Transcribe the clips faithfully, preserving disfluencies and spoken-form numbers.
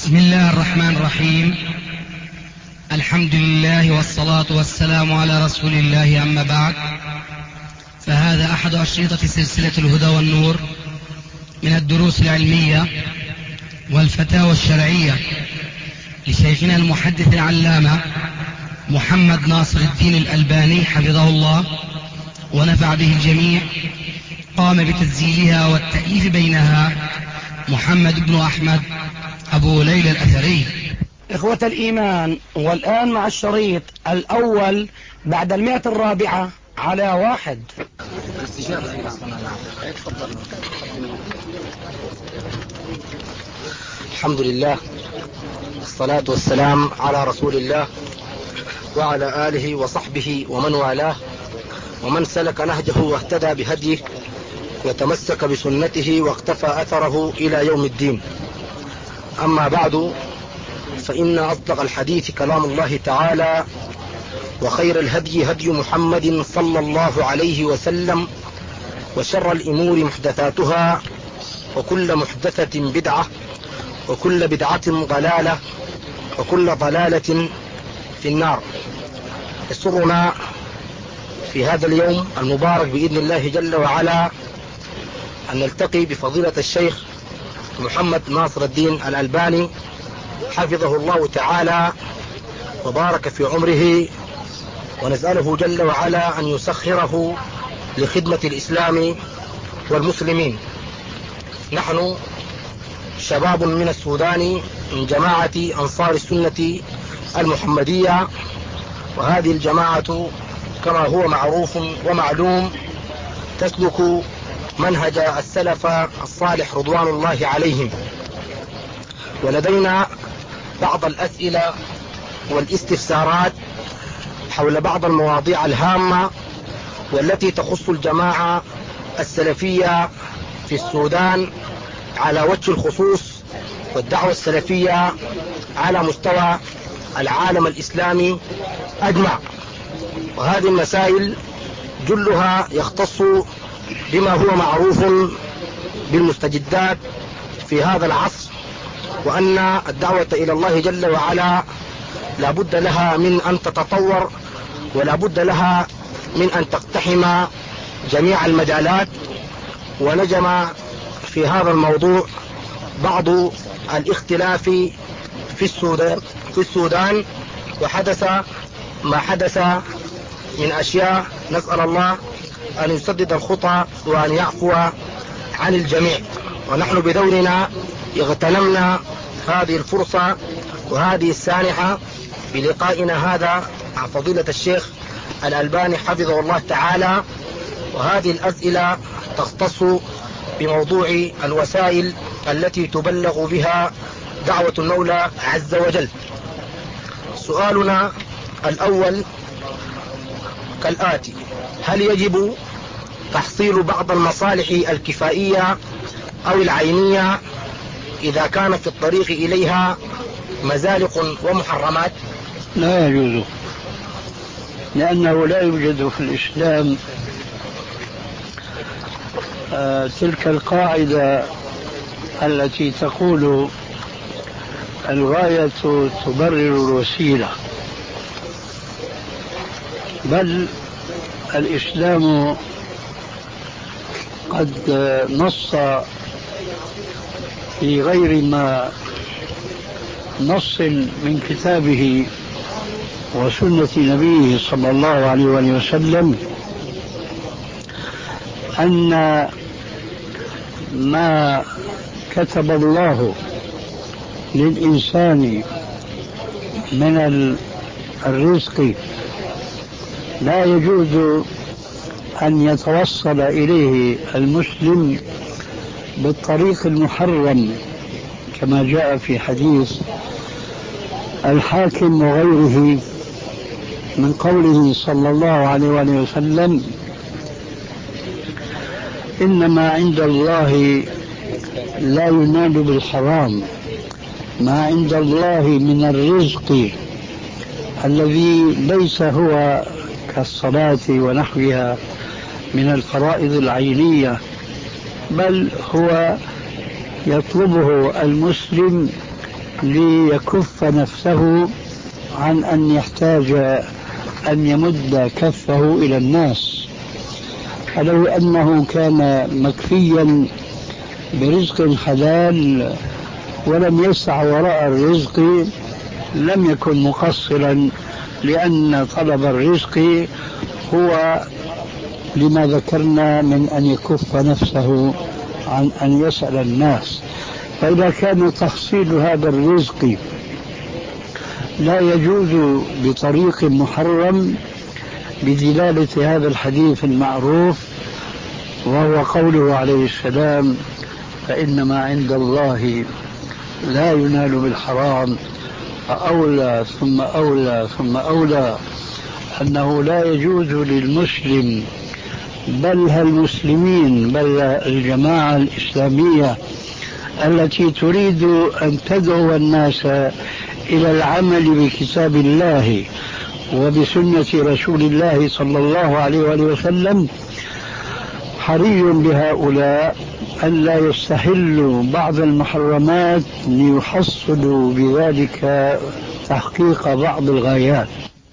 بسم الله الرحمن الرحيم. الحمد لله والصلاة والسلام على رسول الله، أما بعد، فهذا أحد أشرطة سلسلة الهدى والنور من الدروس العلمية والفتاوى الشرعية لشيخنا المحدث العلامة محمد ناصر الدين الألباني حفظه الله ونفع به الجميع. قام بتسجيلها والتأليف بينها محمد بن أحمد أبو ليلى الأثري. إخوة الإيمان، والآن مع الشريط الأول بعد المئة الرابعة على واحد. الحمد لله والصلاة والسلام على رسول الله وعلى آله وصحبه ومن والاه ومن سلك نهجه واهتدى بهديه وتمسك بسنته واقتفى أثره إلى يوم الدين. أما بعد، فإن أصدق الحديث كلام الله تعالى، وخير الهدي هدي محمد صلى الله عليه وسلم، وشر الأمور محدثاتها، وكل محدثة بدعة، وكل بدعة ضلالة، وكل ضلالة في النار. يسرنا في هذا اليوم المبارك بإذن الله جل وعلا أن نلتقي بفضيلة الشيخ محمد ناصر الدين الألباني حفظه الله تعالى وبارك في عمره، ونسأله جل وعلا أن يسخره لخدمة الإسلام والمسلمين. نحن شباب من السودان من جماعة أنصار السنة المحمدية، وهذه الجماعة كما هو معروف ومعلوم تسلك منهج السلف الصالح رضوان الله عليهم. ولدينا بعض الأسئلة والاستفسارات حول بعض المواضيع الهامة والتي تخص الجماعة السلفية في السودان على وجه الخصوص، والدعوة السلفية على مستوى العالم الإسلامي أجمع. وهذه المسائل جلها يختص بما هو معروف بالمستجدات في هذا العصر، وأن الدعوة إلى الله جل وعلا لا بد لها من أن تتطور، ولا بد لها من أن تقتحم جميع المجالات. ونجم في هذا الموضوع بعض الاختلاف في السودان في السودان وحدث ما حدث من أشياء. نسأل الله أن يسدد الخطى وأن يعفو عن الجميع. ونحن بدورنا اغتنمنا هذه الفرصة وهذه السانحة بلقائنا هذا مع فضيلة الشيخ الألباني حفظه الله تعالى، وهذه الأسئلة تختص بموضوع الوسائل التي تبلغ بها دعوة المولى عز وجل. سؤالنا الأول كالآتي: هل يجب تحصيل بعض المصالح الكفائية أو العينية إذا كان في الطريق إليها مزالق ومحرمات؟ لا يجوز، لأنه لا يوجد في الإسلام آه تلك القاعدة التي تقول الغاية تبرر الوسيلة، بل الإسلام قد نص في غير ما نص من كتابه وسنة نبيه صلى الله عليه وسلم أن ما كتب الله للإنسان من الرزق لا يجوز أن يتوصل إليه المسلم بالطريق المحرم، كما جاء في حديث الحاكم وغيره من قوله صلى الله عليه وسلم: إنما عند الله لا ينال بالحرام، ما عند الله من الرزق الذي ليس هو كالصلاة ونحوها من الفرائض العينية، بل هو يطلبه المسلم ليكف نفسه عن أن يحتاج أن يمد كفه إلى الناس، فلو أنه كان مكفيا برزق حلال ولم يسع وراء الرزق لم يكن مقصرا، لأن طلب الرزق هو لما ذكرنا من أن يكف نفسه عن أن يسأل الناس. فإذا كان تحصيل هذا الرزق لا يجوز بطريق محرم بدلالة هذا الحديث المعروف وهو قوله عليه السلام: فإنما عند الله لا ينال بالحرام، فأولى ثم أولى ثم أولى أنه لا يجوز للمسلم بل المسلمين بل الجماعة الإسلامية التي تريد أن تدعو الناس إلى العمل بكتاب الله وبسنة رسول الله صلى الله عليه وآله وسلم، حري بهؤلاء أن لا يستحلوا بعض المحرمات ليحصلوا بذلك تحقيق بعض الغايات،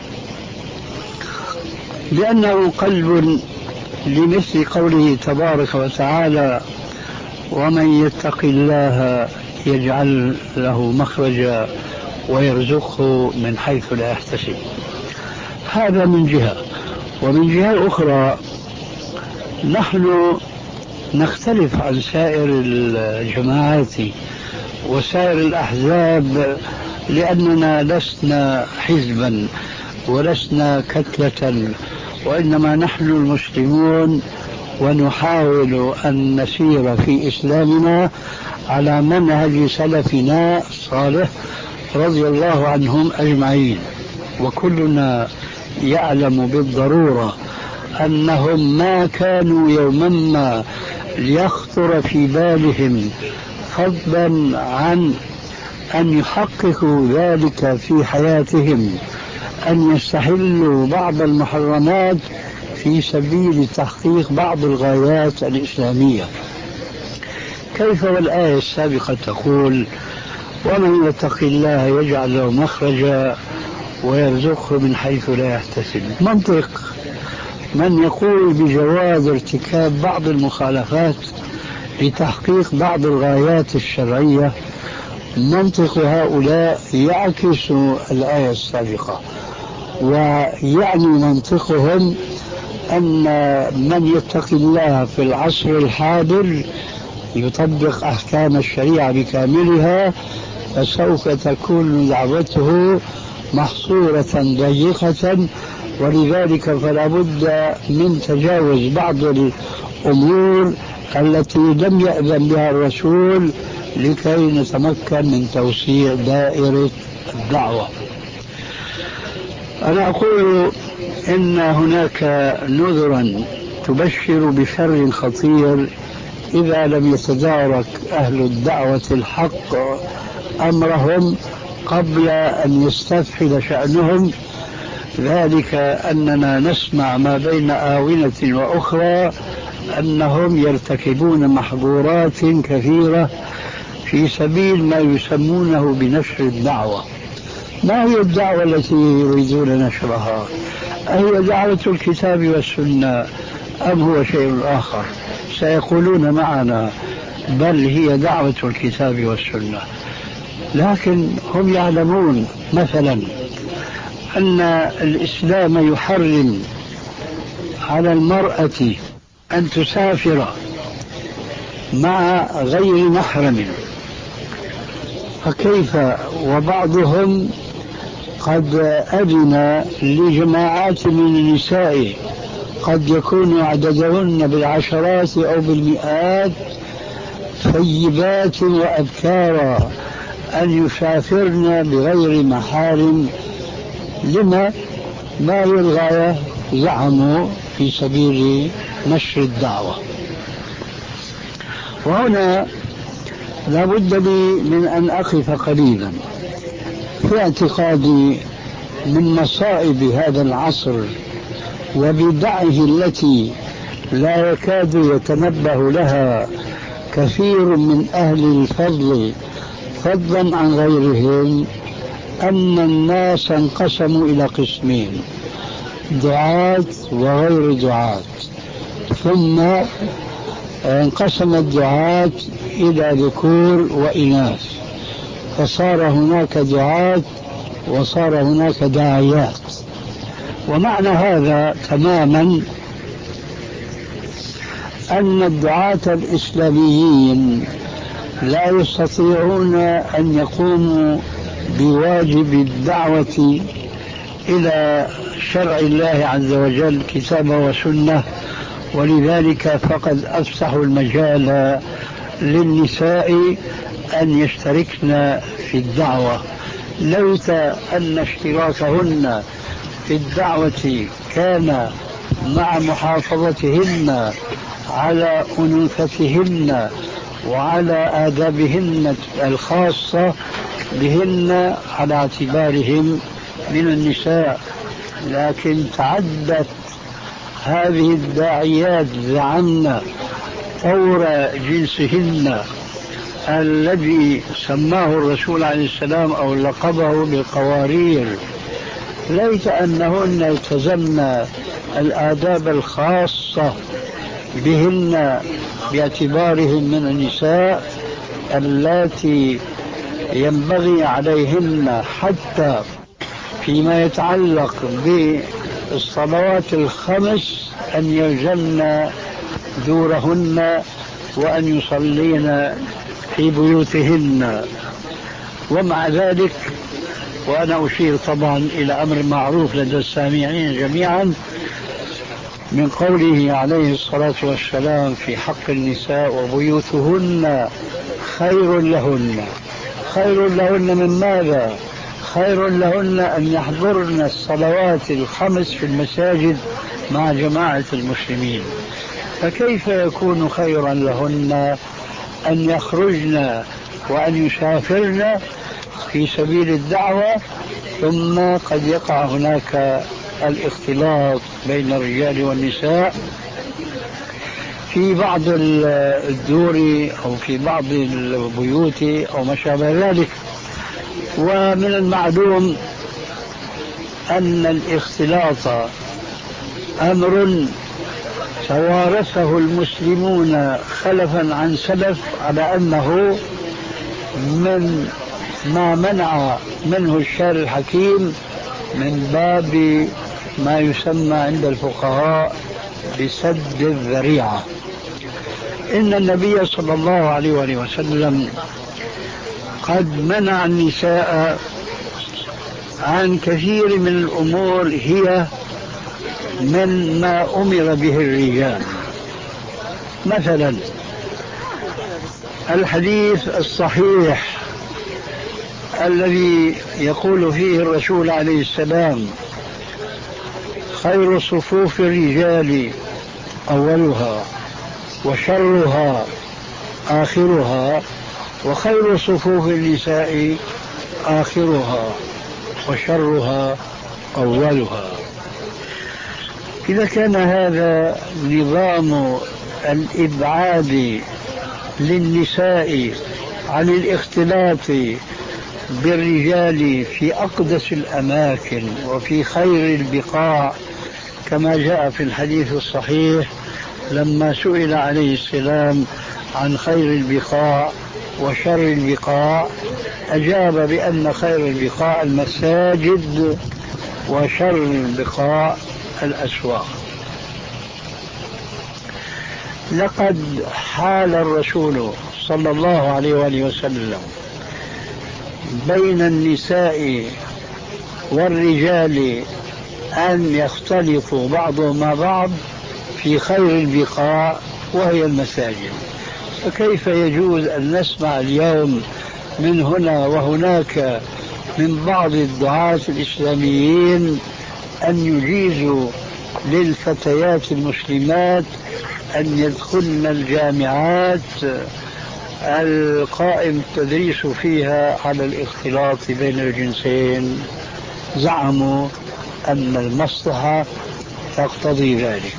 لأنه قلب لمثل قوله تبارك وتعالى: ومن يتق الله يجعل له مخرجا ويرزقه من حيث لا يحتسب. هذا من جهة. ومن جهة أخرى نحن نختلف عن سائر الجماعات وسائر الأحزاب، لأننا لسنا حزبا ولسنا كتلة، وإنما نحن المسلمون ونحاول أن نسير في إسلامنا على منهج سلفنا الصالح رضي الله عنهم أجمعين. وكلنا يعلم بالضرورة أنهم ما كانوا يوما ما ليخطر في بالهم فضلا عن أن يحققوا ذلك في حياتهم أن يستحلوا بعض المحرمات في سبيل تحقيق بعض الغايات الإسلامية. كيف والآية السابقة تقول: ومن يتق الله يجعل له مخرجا ويرزقه من حيث لا يحتسب. منطق من يقول بجواز ارتكاب بعض المخالفات لتحقيق بعض الغايات الشرعية، منطق هؤلاء يعكس الآية السابقة، ويعني منطقهم أن من يتقي الله في العصر الحاضر يطبق أحكام الشريعة بكاملها، فسوف تكون دعوته محصورة ضيقة، ولذلك فلا بد من تجاوز بعض الأمور التي لم يأذن بها الرسول لكي نتمكن من توسيع دائرة الدعوة. أنا أقول إن هناك نذرا تبشر بشر خطير إذا لم يتدارك أهل الدعوة الحق أمرهم قبل أن يستفحل شأنهم، ذلك أننا نسمع ما بين آونة وأخرى أنهم يرتكبون محظورات كثيرة في سبيل ما يسمونه بنشر الدعوة. ما هي الدعوة التي يريدون نشرها؟ أهي دعوة الكتاب والسنة أم هو شيء آخر؟ سيقولون معنا بل هي دعوة الكتاب والسنة، لكن هم يعلمون مثلا أن الإسلام يحرم على المرأة أن تسافر مع غير محرم، فكيف وبعضهم قد أذن لجماعات من النساء قد يكون عددهن بالعشرات أو بالمئات ثيبات وأبكارا أن يسافرن بغير محارم. لما؟ ما هي الغاية؟ زعموا في سبيل نشر الدعوة. وهنا لا بد لي من أن أقف قليلا في اعتقادي من مصائب هذا العصر وبدعه التي لا يكاد يتنبه لها كثير من أهل الفضل فضلا عن غيرهم أن الناس انقسموا إلى قسمين: دعاة وغير دعاة. ثم انقسم الدعاة إلى ذكور وإناث، فصار هناك دعاة وصار هناك داعيات. ومعنى هذا تماما أن الدعاة الإسلاميين لا يستطيعون أن يقوموا بواجب الدعوة إلى شرع الله عز وجل كتابه وسنة، ولذلك فقد أفسحوا المجال للنساء أن يشتركن في الدعوة. ليت أن اشتراكهن في الدعوة كان مع محافظتهن على أنوثتهن وعلى آدابهن الخاصة بهن على اعتبارهم من النساء، لكن تعدت هذه الداعيات زعمن طور جنسهن الذي سماه الرسول عليه السلام أو لقبه بالقوارير. ليت أنهن التزمن الآداب الخاصة بهن باعتبارهم من النساء التي ينبغي عليهن حتى فيما يتعلق بالصلوات الخمس أن يلزمن دورهن وأن يصلين في بيوتهن. ومع ذلك، وأنا أشير طبعا إلى أمر معروف لدى السامعين جميعا من قوله عليه الصلاة والسلام في حق النساء: وبيوتهن خير لهن. خير لهن من ماذا؟ خير لهن أن يحضرن الصلوات الخمس في المساجد مع جماعة المسلمين. فكيف يكون خيرا لهن أن يخرجن وأن يسافرن في سبيل الدعوة، ثم قد يقع هناك الاختلاط بين الرجال والنساء في بعض الدور أو في بعض البيوت أو ما شابه ذلك. ومن المعلوم أن الاختلاط أمر توارثه المسلمون خلفا عن سلف على أنه من ما منع منه الشارع الحكيم من باب ما يسمى عند الفقهاء بسد الذريعة. إن النبي صلى الله عليه وآله وسلم قد منع النساء عن كثير من الأمور هي من ما أمر به الرجال. مثلا الحديث الصحيح الذي يقول فيه الرسول عليه السلام: خير صفوف الرجال أولها وشرها آخرها، وخير صفوف النساء آخرها وشرها أولها. إذا كان هذا نظام الإبعاد للنساء عن الاختلاط بالرجال في أقدس الأماكن وفي خير البقاع كما جاء في الحديث الصحيح لما سئل عليه السلام عن خير البقاع وشر البقاع، أجاب بأن خير البقاع المساجد وشر البقاع الأسواق. لقد حال الرسول صلى الله عليه وآله وسلم بين النساء والرجال أن يختلطوا بعضهم مع بعض في خير البقاع وهي المساجد. فكيف يجوز أن نسمع اليوم من هنا وهناك من بعض الدعاة الإسلاميين أن يجيزوا للفتيات المسلمات أن يدخلن الجامعات القائم التدريس فيها على الاختلاط بين الجنسين؟ زعموا أن المصلحة تقتضي ذلك.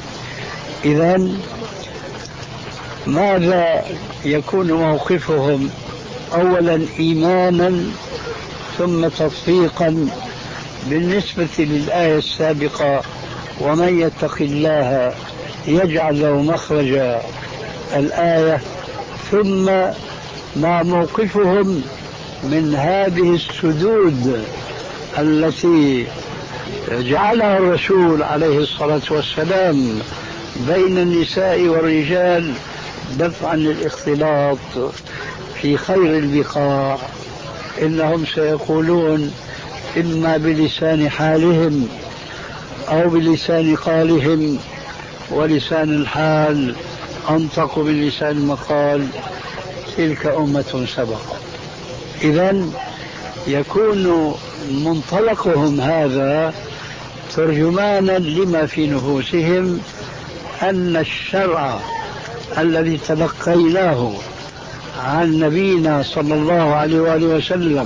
إذن ماذا يكون موقفهم أولا إيمانا ثم تصديقا بالنسبة للآية السابقة: ومن يتق الله يجعل له مخرجا الآية، ثم مع موقفهم من هذه السدود التي جعلها الرسول عليه الصلاة والسلام بين النساء والرجال دفعا للاختلاط في خير البقاع. إنهم سيقولون إما بلسان حالهم أو بلسان قالهم، ولسان الحال أنطق من لسان المقال: تلك أمة سبقت. إذن يكون منطلقهم هذا ترجمانا لما في نفوسهم، أن الشرع الذي تلقيناه عن نبينا صلى الله عليه وآله وسلم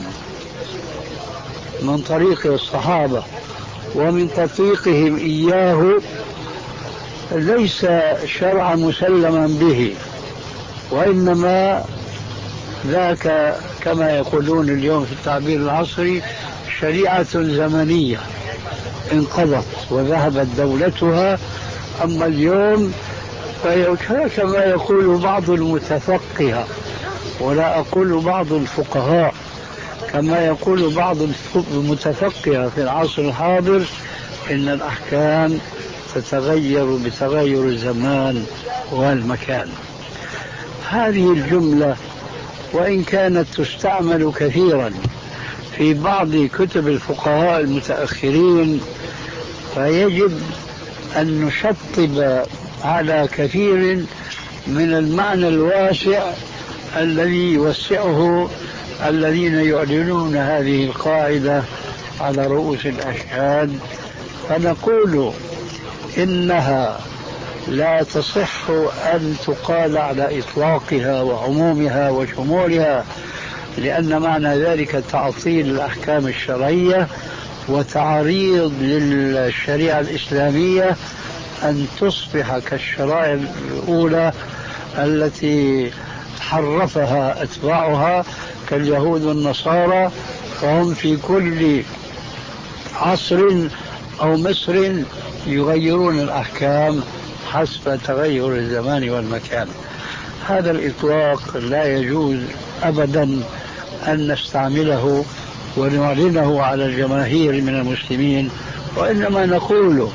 من طريق الصحابة ومن تطبيقهم إياه ليس شرعا مسلما به، وإنما ذاك كما يقولون اليوم في التعبير العصري شريعة زمنية انقضت وذهبت دولتها. أما اليوم كما يقول بعض المتفقهة، ولا أقول بعض الفقهاء، كما يقول بعض المتفقهة في العصر الحاضر: إن الأحكام تتغير بتغير الزمان والمكان. هذه الجملة وإن كانت تستعمل كثيرا في بعض كتب الفقهاء المتأخرين، فيجب أن نشطب على كثير من المعنى الواسع الذي يوسعه الذين يعلنون هذه القاعدة على رؤوس الأشهاد، فنقول إنها لا تصح أن تقال على إطلاقها وعمومها وشمولها، لأن معنى ذلك تعطيل الأحكام الشرعية وتعريض للشريعة الإسلامية أن تصبح كالشرائع الأولى التي حرفها أتباعها كاليهود والنصارى، فهم في كل عصر أو مصر يغيرون الأحكام حسب تغير الزمان والمكان. هذا الإطلاق لا يجوز أبدا أن نستعمله ونعلنه على الجماهير من المسلمين، وإنما نقول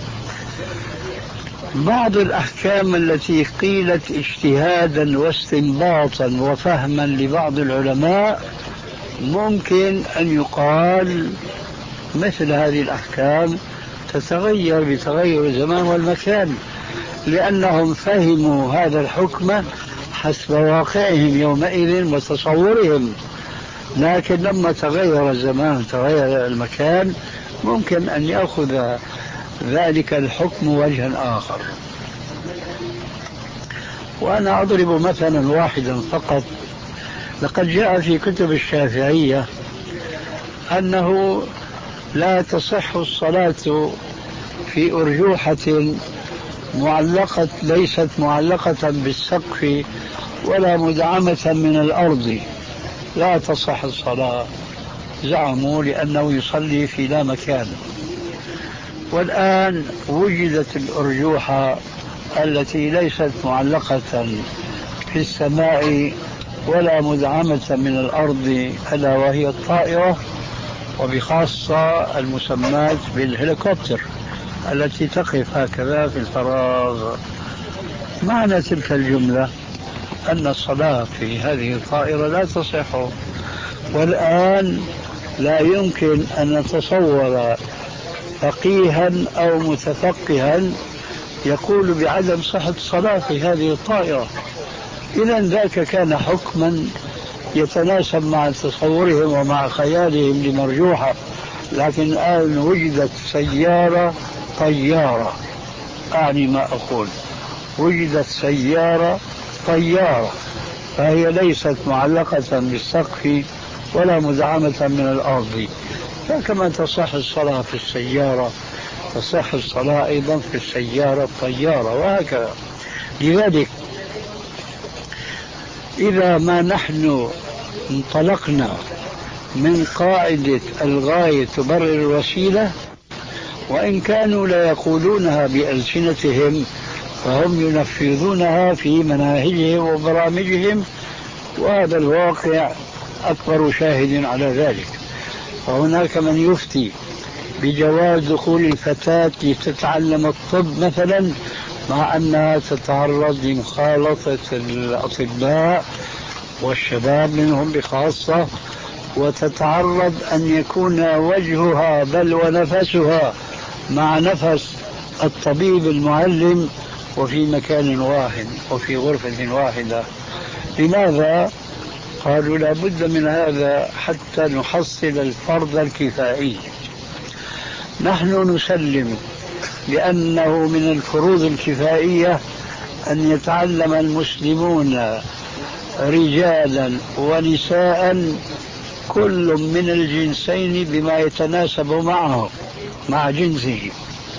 بعض الأحكام التي قيلت اجتهادا واستنباطا وفهما لبعض العلماء ممكن أن يقال مثل هذه الأحكام تتغير بتغير الزمان والمكان، لأنهم فهموا هذا الحكم حسب واقعهم يومئذ وتصورهم، لكن لما تغير الزمان تغير المكان ممكن أن يأخذ ذلك الحكم وجها آخر. وأنا أضرب مثلا واحدا فقط. لقد جاء في كتب الشافعية أنه لا تصح الصلاة في أرجوحة معلقة ليست معلقة بالسقف ولا مدعمة من الأرض، لا تصح الصلاة، زعموا لأنه يصلي في لا مكان. والآن وجدت الأرجوحة التي ليست معلقة في السماء ولا مدعمة من الأرض، ألا وهي الطائرة، وبخاصة المسمات بالهليكوبتر التي تقف هكذا في الفراغ. معنى تلك الجملة أن الصلاة في هذه الطائرة لا تصح. والآن لا يمكن أن نتصور فقيها أو متفقها يقول بعدم صحة الصلاة في هذه الطائرة. إذن ذاك كان حكما يتناسب مع تصورهم ومع خيالهم لمرجوحة، لكن الآن وجدت سيارة طيارة، أعني ما أقول، وجدت سيارة طيارة، فهي ليست معلقة بالسقف ولا مدعمة من الأرض، فكما تصح الصلاة في السيارة تصح الصلاة أيضا في السيارة الطيارة، وهكذا. لذلك إذا ما نحن انطلقنا من قاعدة الغاية تبرر الوسيلة، وإن كانوا لا يقولونها بألسنتهم فهم ينفذونها في مناهجهم وبرامجهم، وهذا الواقع أكبر شاهد على ذلك. وهناك من يفتي بجواز دخول الفتاة لتتعلم الطب مثلا، مع أنها تتعرض لمخالطة الأطباء والشباب منهم بخاصة، وتتعرض أن يكون وجهها بل ونفسها مع نفس الطبيب المعلم وفي مكان واحد وفي غرفة واحدة. لماذا؟ قالوا لا بد من هذا حتى نحصل الفرض الكفائي. نحن نسلم بأنه من الفروض الكفائية أن يتعلم المسلمون رجالا ونساء كل من الجنسين بما يتناسب معه مع جنسه.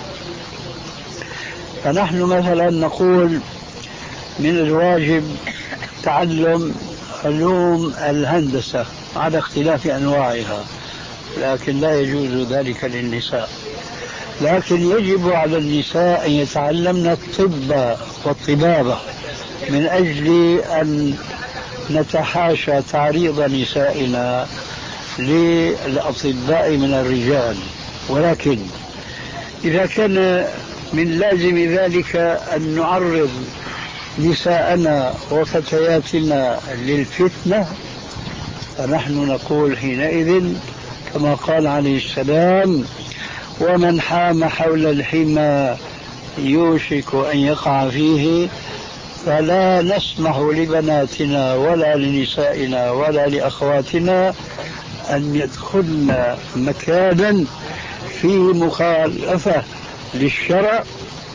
فنحن مثلا نقول من الواجب تعلم علوم الهندسة على اختلاف أنواعها، لكن لا يجوز ذلك للنساء. لكن يجب على النساء أن يتعلمن الطب والطبابة من أجل أن نتحاشى تعريض نسائنا للأطباء من الرجال. ولكن إذا كان من لازم ذلك أن نعرض نساءنا وفتياتنا للفتنة، فنحن نقول حينئذ كما قال عليه السلام: ومن حام حول الحمى يوشك أن يقع فيه. فلا نسمح لبناتنا ولا لنسائنا ولا لأخواتنا أن يدخلن مكانا فيه مخالفة للشرع،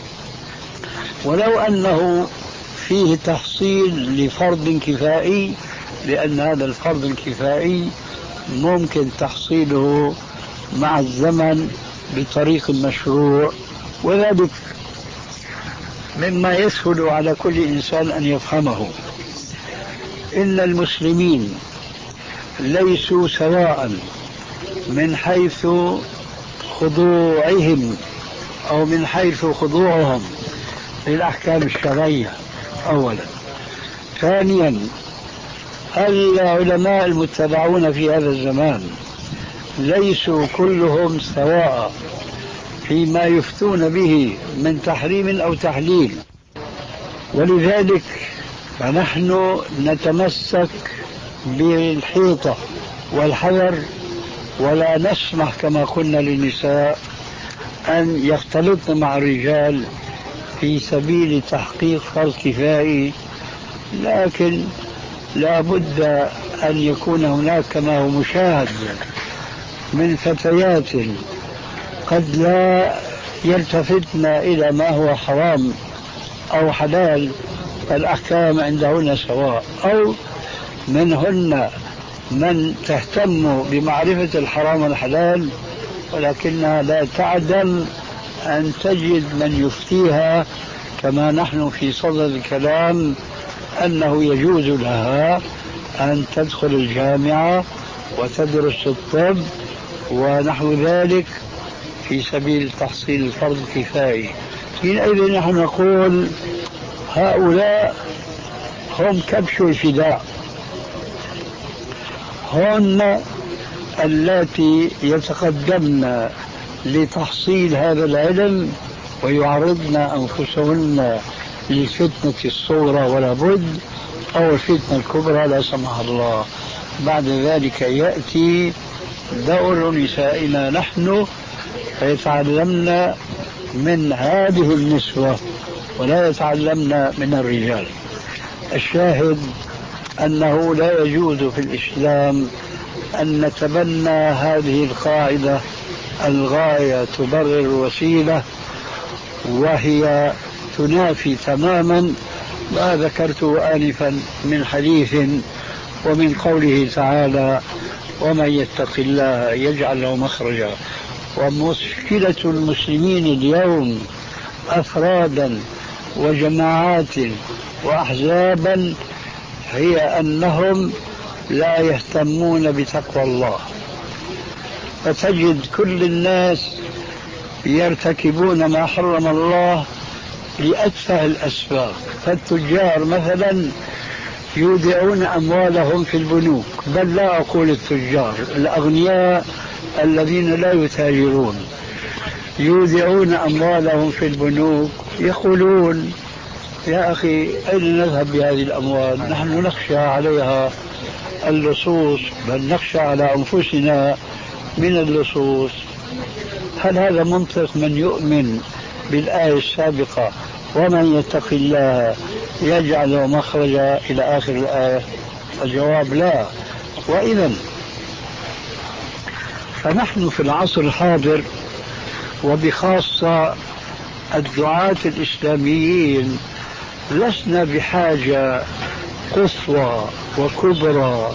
ولو أنه فيه تحصيل لفرض كفائي، لأن هذا الفرض الكفائي ممكن تحصيله مع الزمن بطريق مشروع، وذلك مما يسهل على كل إنسان أن يفهمه. إن المسلمين ليسوا سواء من حيث خضوعهم أو من حيث خضوعهم للأحكام الشرعية أولا. ثانيا، العلماء المتبعون في هذا الزمان ليسوا كلهم سواء فيما يفتون به من تحريم أو تحليل، ولذلك فنحن نتمسك بالحيطة والحذر، ولا نسمح كما قلنا للنساء أن يختلطن مع الرجال في سبيل تحقيق فرض كفائي. لكن لا بد أن يكون هناك كما هو مشاهد من فتيات قد لا يلتفتن إلى ما هو حرام أو حلال، فالأحكام عندهن سواء، أو منهن من تهتم بمعرفة الحرام والحلال ولكنها لا تعدم أن تجد من يفتيها كما نحن في صدد الكلام أنه يجوز لها أن تدخل الجامعة وتدرس الطب ونحو ذلك في سبيل تحصيل الفرض الكفائي. حينئذ نحن نقول هؤلاء هم كبش الفداء، هن التي يتقدمن لتحصيل هذا العلم ويعرضن أنفسهن للفتنة الصغرى ولا بد، أو الفتنة الكبرى لا سمح الله. بعد ذلك يأتي دور نسائنا نحن فيتعلمن من هذه النسوة ولا يتعلمن من الرجال. الشاهد أنه لا يجوز في الإسلام أن نتبنى هذه القاعدة الغاية تبرر الوسيلة، وهي تنافي تماما ما ذكرته آنفا من حديث ومن قوله تعالى: ومن يتق الله يجعل له مخرجا. ومشكلة المسلمين اليوم أفرادا وجماعات وأحزابا هي أنهم لا يهتمون بتقوى الله، فتجد كل الناس يرتكبون ما حرم الله لأتفه الأسباب. فالتجار مثلا يودعون أموالهم في البنوك، بل لا أقول التجار، الأغنياء الذين لا يتاجرون يودعون أموالهم في البنوك، يقولون يا أخي أين نذهب بهذه الأموال؟ نحن نخشى عليها اللصوص، بل نخشى على أنفسنا من اللصوص. هل هذا منطق من يؤمن بالآية السابقة ومن يتق الله يجعل مخرجا إلى آخر الآية؟ الجواب لا. وإذا فنحن في العصر الحاضر، وبخاصة الدعاة الإسلاميين، لسنا بحاجة قصوى وكبرى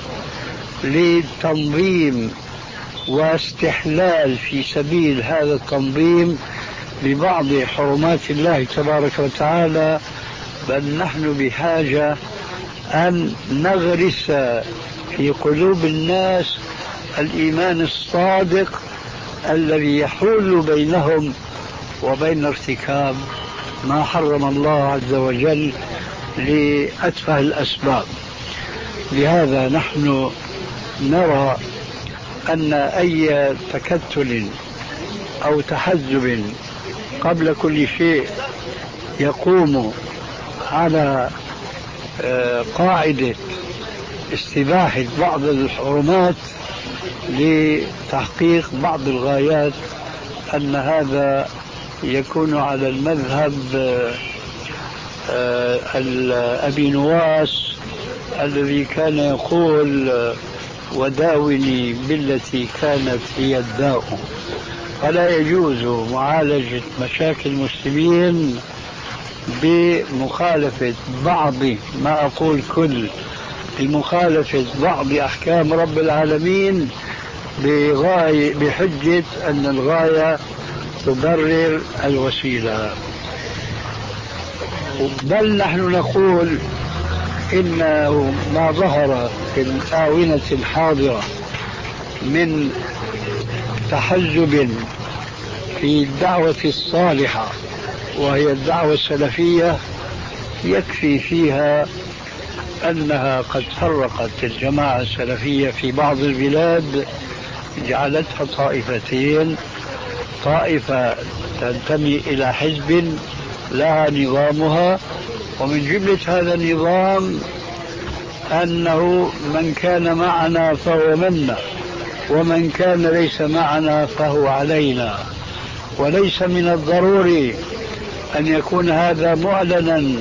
لتنظيم واستحلال في سبيل هذا التنظيم لبعض حرمات الله تبارك وتعالى، بل نحن بحاجة أن نغرس في قلوب الناس الإيمان الصادق الذي يحول بينهم وبين ارتكاب ما حرم الله عز وجل لأتفه الأسباب. لهذا نحن نرى أن أي تكتل أو تحزب قبل كل شيء يقوم على قاعدة استباحة بعض الحرمات لتحقيق بعض الغايات، أن هذا يكون على المذهب أبي نواس الذي كان يقول وداوني بالتي كانت هي الداء. فلا يجوز معالجة مشاكل المسلمين بمخالفة بعض، ما أقول كل، بمخالفة بعض أحكام رب العالمين بغاية بحجة أن الغاية تبرر الوسيلة. بل نحن نقول إن ما ظهر في الآونة الحاضرة من تحزب في الدعوة الصالحة وهي الدعوة السلفية يكفي فيها أنها قد فرقت الجماعة السلفية في بعض البلاد، جعلتها طائفتين: طائفة تنتمي إلى حزب لها نظامها، ومن جملة هذا النظام أنه من كان معنا فهو منا، ومن كان ليس معنا فهو علينا. وليس من الضروري أن يكون هذا معلنا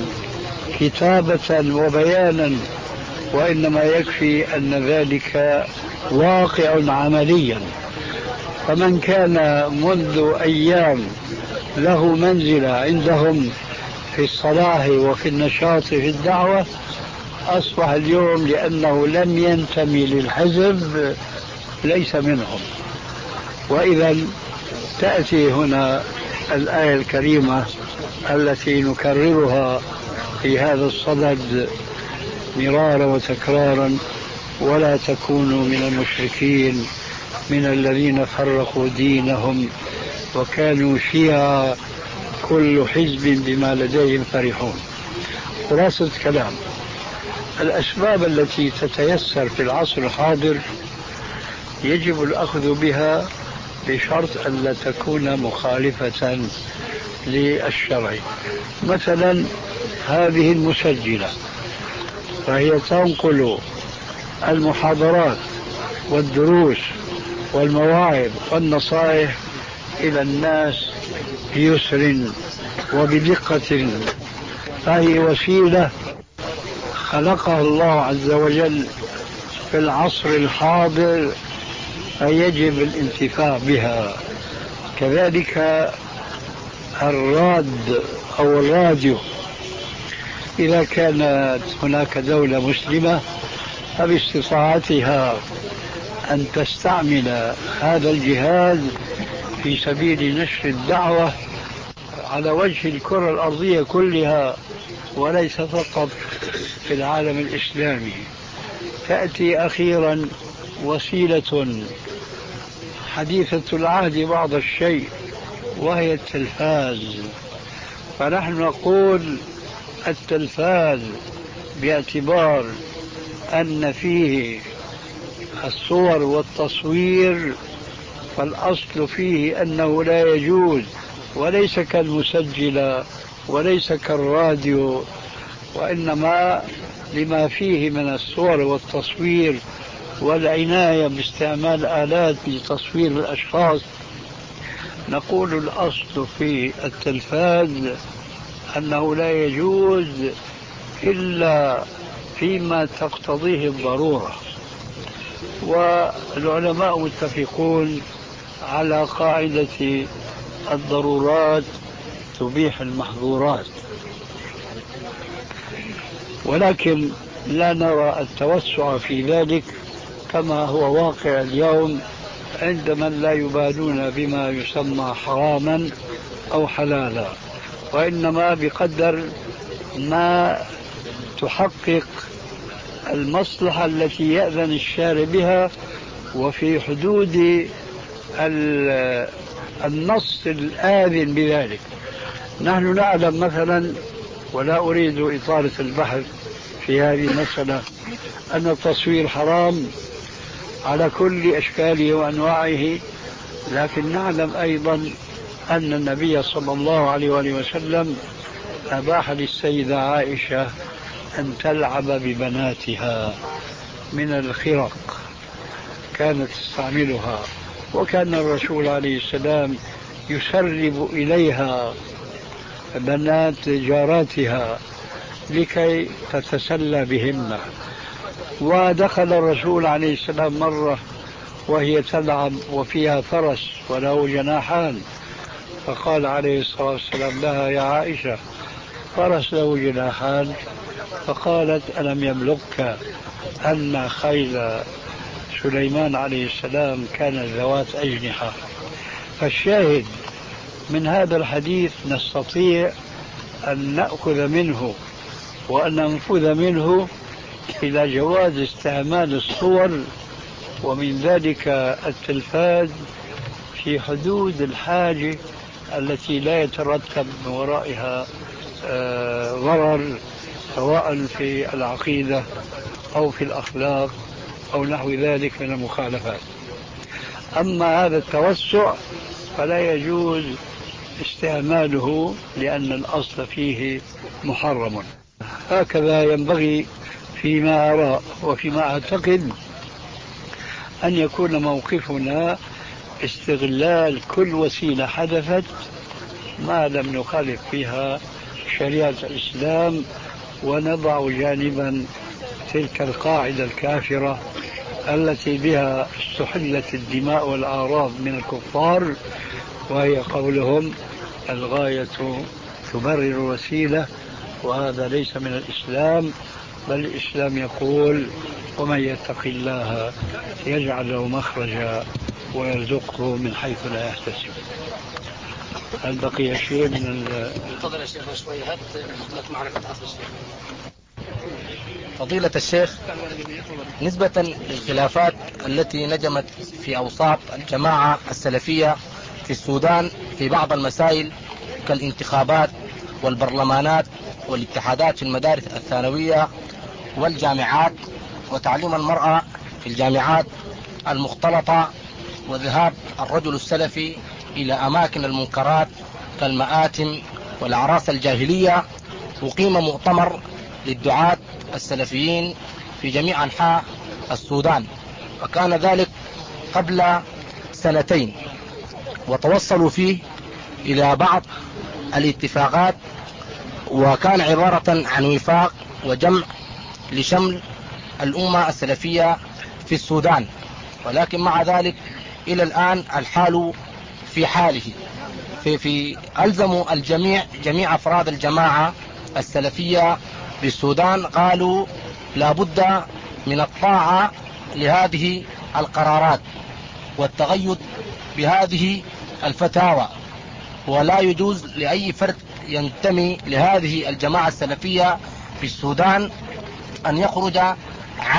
كتابة وبيانا، وإنما يكفي أن ذلك واقع عمليا. فمن كان منذ أيام له منزلة عندهم في الصلاح وفي النشاط في الدعوة، أصبح اليوم لأنه لم ينتمي للحزب ليس منهم. وإذا تأتي هنا الآية الكريمة التي نكررها في هذا الصدد مرارا وتكرارا: ولا تكونوا من المشركين من الذين فرقوا دينهم وكانوا شيعا كل حزب بما لديهم فرحون. خلاصة كلام: الأسباب التي تتيسر في العصر الحاضر يجب الأخذ بها بشرط أن لا تكون مخالفة للشرع. مثلا هذه المسجلة فهي تنقل المحاضرات والدروس والمواعظ والنصائح إلى الناس بيسر وبدقة، فهي وسيلة خلقها الله عز وجل في العصر الحاضر فيجب الانتفاع بها. كذلك الراد أو الراديو، إذا كانت هناك دولة مسلمة فباستطاعتها أن تستعمل هذا الجهاز في سبيل نشر الدعوة على وجه الكرة الأرضية كلها وليس فقط في العالم الإسلامي. تأتي أخيرا وسيلة حديثة العهد بعض الشيء وهي التلفاز. فنحن نقول التلفاز باعتبار أن فيه الصور والتصوير، فالأصل فيه أنه لا يجوز، وليس كالمسجلة وليس كالراديو، وإنما لما فيه من الصور والتصوير والعناية باستعمال آلات لتصوير الأشخاص. نقول الأصل في التلفاز أنه لا يجوز إلا فيما تقتضيه الضرورة، والعلماء متفقون على قاعدة الضرورات تبيح المحظورات، ولكن لا نرى التوسع في ذلك كما هو واقع اليوم عند من لا يبالون بما يسمى حراما أو حلالا، وإنما بقدر ما تحقق المصلحة التي يأذن الشارع بها وفي حدود النص الآذن بذلك. نحن نعلم مثلا، ولا أريد إطالة البحث في هذه المسألة، أن التصوير حرام على كل أشكاله وأنواعه، لكن نعلم أيضا أن النبي صلى الله عليه وآله وسلم أباح للسيدة عائشة أن تلعب ببناتها من الخرق كانت تستعملها، وكان الرسول عليه السلام يسرب إليها بنات جاراتها لكي تتسلى بهن. ودخل الرسول عليه السلام مرة وهي تلعب وفيها فرس وله جناحان، فقال عليه الصلاة والسلام لها: يا عائشة، فرس له جناحان؟ فقالت: ألم يبلغك أن خيل سليمان عليه السلام كانت ذوات أجنحة؟ فالشاهد من هذا الحديث نستطيع أن نأخذ منه وأن ننفذ منه إلى جواز استعمال الصور، ومن ذلك التلفاز في حدود الحاجة التي لا يترتب من ورائها ضرر، سواء في العقيدة أو في الأخلاق أو نحو ذلك من المخالفات. أما هذا التوسع فلا يجوز استعماله لأن الأصل فيه محرم. هكذا ينبغي فيما أرى وفيما أعتقد أن يكون موقفنا استغلال كل وسيلة حدثت ما لم نخالف فيها شريعة الإسلام، ونضع جانبا تلك القاعدة الكافرة التي بها استحلت الدماء والأعراض من الكفار، وهي قولهم: الغاية تبرر الوسيلة. وهذا ليس من الإسلام، بل الإسلام يقول: ومن يتق الله يجعل له مخرجا ويرزقه من حيث لا يحتسب. هل بقي شيء من ال... تفضل يا شيخ شوي، هات لك معرفة عصر الشيخ. فضيلة الشيخ، نسبة للخلافات التي نجمت في أوساط الجماعة السلفية في السودان في بعض المسائل كالانتخابات والبرلمانات والاتحادات في المدارس الثانوية والجامعات وتعليم المرأة في الجامعات المختلطة وذهاب الرجل السلفي إلى أماكن المنكرات كالمآتم والأعراس الجاهلية، وقيم مؤتمر للدعاة السلفيين في جميع أنحاء السودان، وكان ذلك قبل سنتين، وتوصلوا فيه إلى بعض الاتفاقات، وكان عبارة عن وفاق وجمع لشمل الأمة السلفية في السودان. ولكن مع ذلك إلى الآن الحال في حاله، في, في ألزموا الجميع جميع أفراد الجماعة السلفية بالسودان، قالوا لا بد من الطاعة لهذه القرارات والتغيد بهذه الفتاوى، ولا يجوز لأي فرد ينتمي لهذه الجماعة السلفية في السودان أن يخرج عن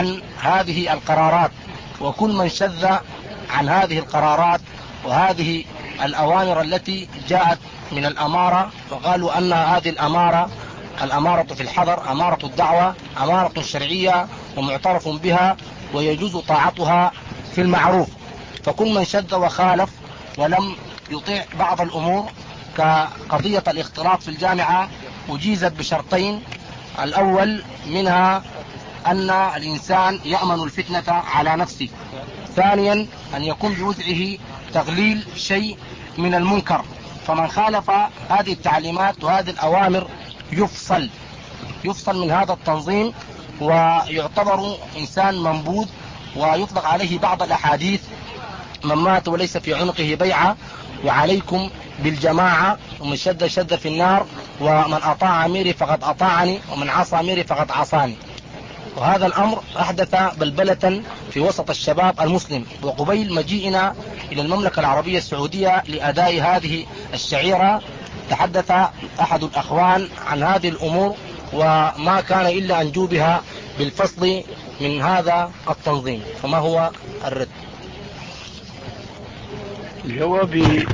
هذه القرارات، وكل من شذ عن هذه القرارات وهذه الأوامر التي جاءت من الأمارة، وقالوا أن هذه الأمارة الأمارة في الحضر أمارة الدعوة، أمارة شرعية ومعترف بها ويجوز طاعتها في المعروف. فكل من شذ وخالف ولم يطيع بعض الأمور كقضية الاختلاط في الجامعة أجيزت بشرطين: الأول منها أن الإنسان يأمن الفتنة على نفسه، ثانيا أن يكون بوسعه تغليل شيء من المنكر، فمن خالف هذه التعليمات وهذه الأوامر يفصل يفصل من هذا التنظيم ويعتبر إنسان منبوذ، ويطلق عليه بعض الأحاديث: من مات وليس في عنقه بيعة، وعليكم بالجماعة، ومن شد شد في النار، ومن أطاع أميري فقد أطاعني، ومن عصى أميري فقد عصاني. وهذا الأمر أحدث بلبلة في وسط الشباب المسلم. وقبيل مجيئنا إلى المملكة العربية السعودية لأداء هذه الشعيرة تحدث أحد الأخوان عن هذه الأمور، وما كان إلا أن جوبها بالفصل من هذا التنظيم. فما هو الرد؟ جوابي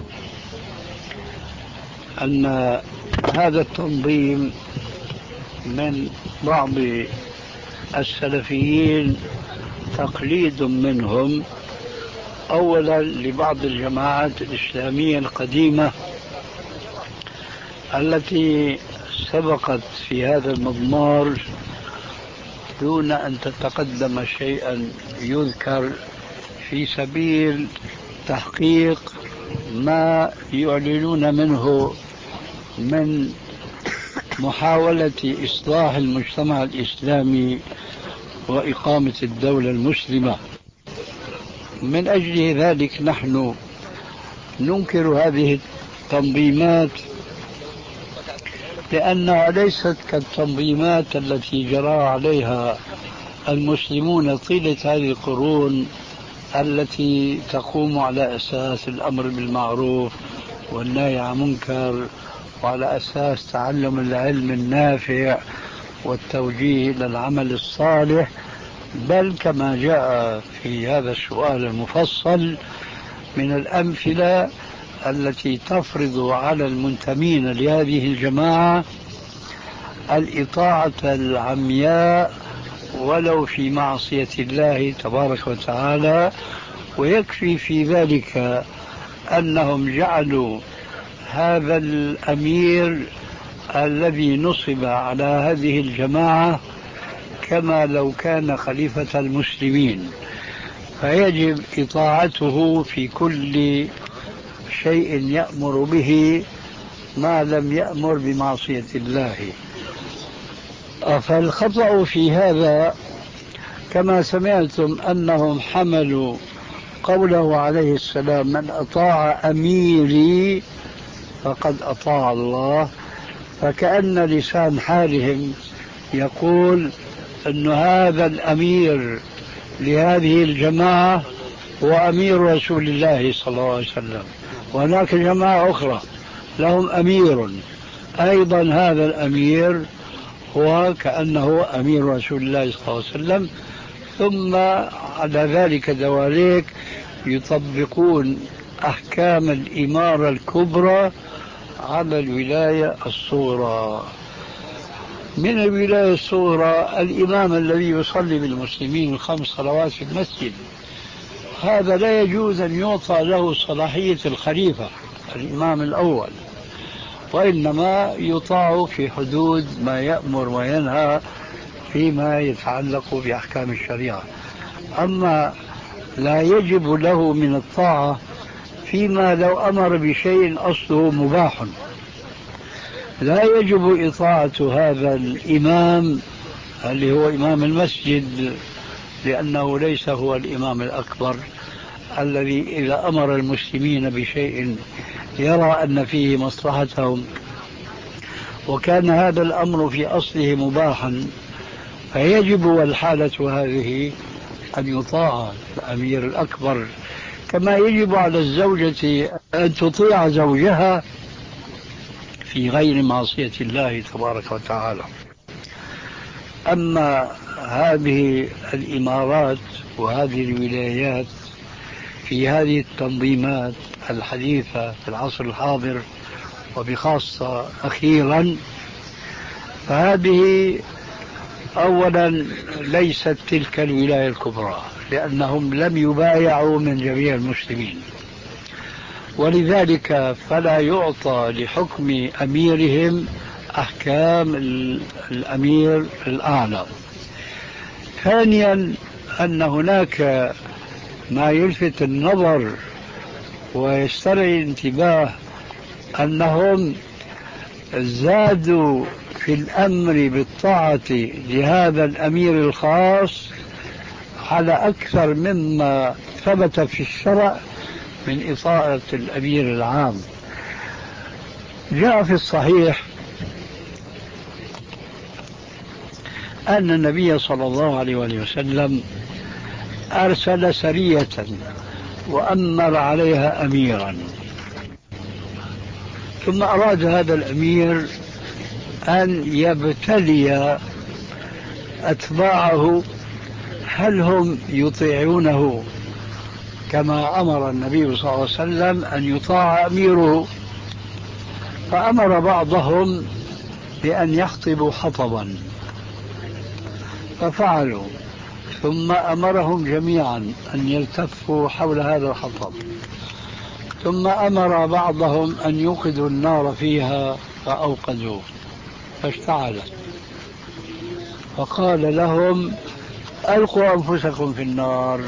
أن هذا التنظيم من بعض السلفيين تقليد منهم، أولا لبعض الجماعات الإسلامية القديمة التي سبقت في هذا المضمار دون أن تتقدم شيئا يذكر في سبيل تحقيق ما يعلنون منه من محاولة إصلاح المجتمع الإسلامي وإقامة الدولة المسلمة. من أجل ذلك نحن ننكر هذه التنظيمات، لأنها ليست كالتنظيمات التي جرى عليها المسلمون طيلة هذه القرون، التي تقوم على أساس الأمر بالمعروف والنهي عن المنكر، وعلى أساس تعلم العلم النافع والتوجيه إلى العمل الصالح، بل كما جاء في هذا السؤال المفصل من الأمثلة التي تفرض على المنتمين لهذه الجماعة الإطاعة العمياء ولو في معصية الله تبارك وتعالى. ويكفي في ذلك أنهم جعلوا هذا الأمير الذي نصب على هذه الجماعة كما لو كان خليفة المسلمين، فيجب إطاعته في كل شيء يأمر به ما لم يأمر بمعصية الله. فالخطأ في هذا كما سمعتم أنهم حملوا قوله عليه السلام: من أطاع أميري فقد أطاع الله، فكأن لسان حالهم يقول أن هذا الأمير لهذه الجماعة هو أمير رسول الله صلى الله عليه وسلم، وهناك جماعة أخرى لهم أمير أيضا، هذا الأمير هو كأنه أمير رسول الله صلى الله عليه وسلم. ثم على ذلك دواليك يطبقون أحكام الإمارة الكبرى على الولاية الصغرى. من الولاية الصغرى الإمام الذي يصلي بالمسلمين الخمس صلوات في المسجد، هذا لا يجوز أن يعطى له صلاحية الخليفة الإمام الأول، وإنما يطاع في حدود ما يأمر وينهى فيما يتعلق بأحكام الشريعة. أما لا يجب له من الطاعة فيما لو أمر بشيء أصله مباح. لا يجب إطاعة هذا الإمام اللي هو إمام المسجد، لأنه ليس هو الإمام الأكبر الذي إذا أمر المسلمين بشيء يرى أن فيه مصلحتهم وكان هذا الأمر في أصله مباحا، فيجب والحالة هذه أن يطاع الأمير الأكبر، كما يجب على الزوجة أن تطيع زوجها في غير معصية الله تبارك وتعالى. أما هذه الإمارات وهذه الولايات في هذه التنظيمات الحديثة في العصر الحاضر وبخاصة أخيرا، فهذه أولا ليست تلك الولاية الكبرى، لأنهم لم يبايعوا من جميع المسلمين، ولذلك فلا يعطى لحكم أميرهم أحكام الأمير الأعلى. ثانيا أن هناك ما يلفت النظر ويسترعي الانتباه، أنهم زادوا في الأمر بالطاعة لهذا الأمير الخاص على أكثر مما ثبت في الشرع من إطاعة الأمير العام. جاء في الصحيح أن النبي صلى الله عليه وسلم أرسل سرية وأمر عليها أميرا، ثم أراد هذا الأمير أن يبتلي أتباعه هل هم يطيعونه كما أمر النبي صلى الله عليه وسلم أن يطاع أميره. فأمر بعضهم بأن يحطبوا حطبا ففعلوا، ثم أمرهم جميعا أن يلتفوا حول هذا الحطب، ثم أمر بعضهم أن يوقدوا النار فيها فأوقدوا فاشتعلت، فقال لهم ألقوا أنفسكم في النار،